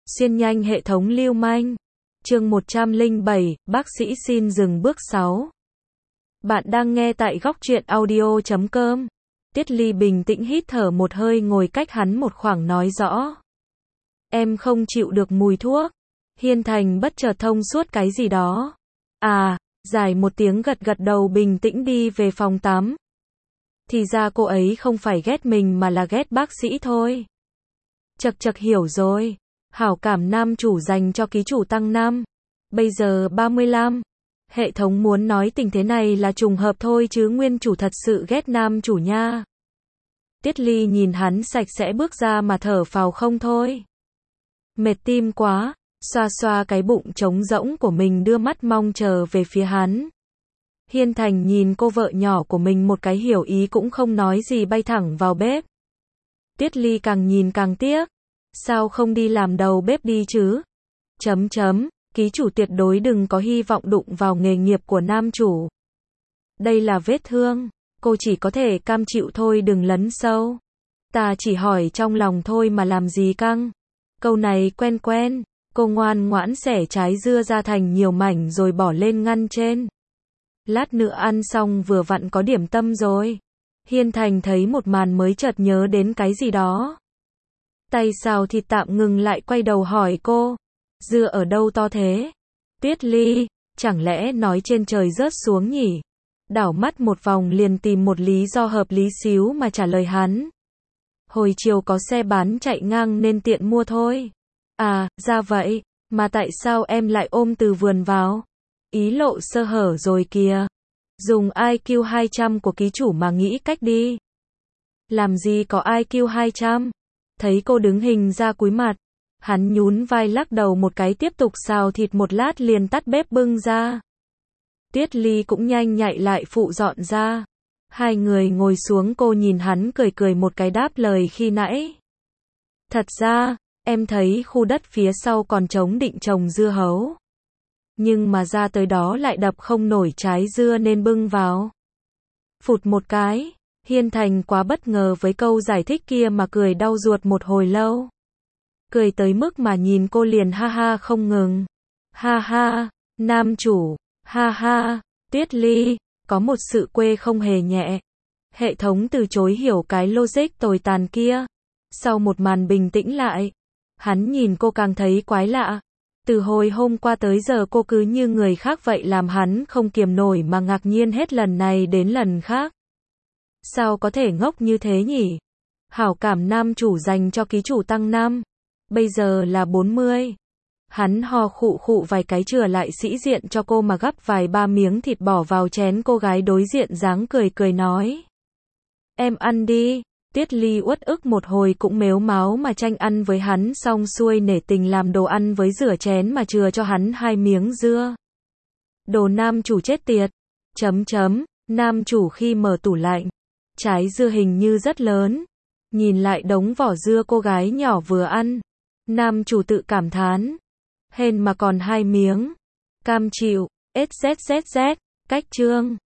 Xuyên nhanh hệ thống lưu manh. Chương 107, bác sĩ xin dừng bước 6. Bạn đang nghe tại góc truyện audio.com. Tiết Ly bình tĩnh hít thở một hơi ngồi cách hắn một khoảng nói rõ. Em không chịu được mùi thuốc. Hiên Thành bất chợt thông suốt cái gì đó. Dài một tiếng gật gật đầu bình tĩnh đi về phòng tắm. Thì ra cô ấy không phải ghét mình mà là ghét bác sĩ thôi. Chật hiểu rồi. Hảo cảm nam chủ dành cho ký chủ tăng 5. Bây giờ 35. Hệ thống muốn nói tình thế này là trùng hợp thôi chứ nguyên chủ thật sự ghét nam chủ nha. Tiết Ly nhìn hắn sạch sẽ bước ra mà thở phào không thôi. Mệt tim quá, xoa xoa cái bụng trống rỗng của mình đưa mắt mong chờ về phía hắn. Hiên Thành nhìn cô vợ nhỏ của mình một cái hiểu ý cũng không nói gì bay thẳng vào bếp. Tiết Ly càng nhìn càng tiếc. Sao không đi làm đầu bếp đi chứ? Ký chủ tuyệt đối đừng có hy vọng đụng vào nghề nghiệp của nam chủ. Đây là vết thương, cô chỉ có thể cam chịu thôi đừng lấn sâu. Ta chỉ hỏi trong lòng thôi mà làm gì căng. Câu này quen, cô ngoan ngoãn xẻ trái dưa ra thành nhiều mảnh rồi bỏ lên ngăn trên. Lát nữa ăn xong vừa vặn có điểm tâm rồi. Hiên Thành thấy một màn mới chợt nhớ đến cái gì đó. Tay xào thịt tạm ngừng lại quay đầu hỏi cô. Dưa ở đâu to thế? Tiết Ly, chẳng lẽ nói trên trời rớt xuống nhỉ? Đảo mắt một vòng liền tìm một lý do hợp lý xíu mà trả lời hắn. Hồi chiều có xe bán chạy ngang nên tiện mua thôi. Ra vậy, mà tại sao em lại ôm từ vườn vào? Ý lộ sơ hở rồi kìa. Dùng IQ 200 của ký chủ mà nghĩ cách đi. Làm gì có IQ 200? Thấy cô đứng hình ra cúi mặt. Hắn nhún vai lắc đầu một cái tiếp tục xào thịt một lát liền tắt bếp bưng ra. Tiết Ly cũng nhanh nhạy lại phụ dọn ra. Hai người ngồi xuống cô nhìn hắn cười một cái đáp lời khi nãy. Thật ra, em thấy khu đất phía sau còn trống định trồng dưa hấu. Nhưng mà ra tới đó lại đập không nổi trái dưa nên bưng vào. Phụt một cái. Hiên Thành quá bất ngờ với câu giải thích kia mà cười đau ruột một hồi lâu. Cười tới mức mà nhìn cô liền ha ha không ngừng. Ha ha, nam chủ, ha ha, Tiết Ly, có một sự quê không hề nhẹ. Hệ thống từ chối hiểu cái logic tồi tàn kia. Sau một màn bình tĩnh lại, hắn nhìn cô càng thấy quái lạ. Từ hồi hôm qua tới giờ cô cứ như người khác vậy làm hắn không kiềm nổi mà ngạc nhiên hết lần này đến lần khác. Sao có thể ngốc như thế nhỉ? Hảo cảm nam chủ dành cho ký chủ tăng 5. Bây giờ là 40. Hắn ho khụ vài cái chừa lại sĩ diện cho cô mà gắp vài ba miếng thịt bỏ vào chén cô gái đối diện dáng cười nói. Em ăn đi. Tiết Ly uất ức một hồi cũng mếu máo mà tranh ăn với hắn xong xuôi nể tình làm đồ ăn với rửa chén mà chừa cho hắn 2 miếng dưa. Đồ nam chủ chết tiệt. Nam chủ khi mở tủ lạnh. Trái dưa hình như rất lớn. Nhìn lại đống vỏ dưa cô gái nhỏ vừa ăn. Nam chủ tự cảm thán. Hên mà còn 2 miếng. Cam chịu. XZZZ. Cách chương.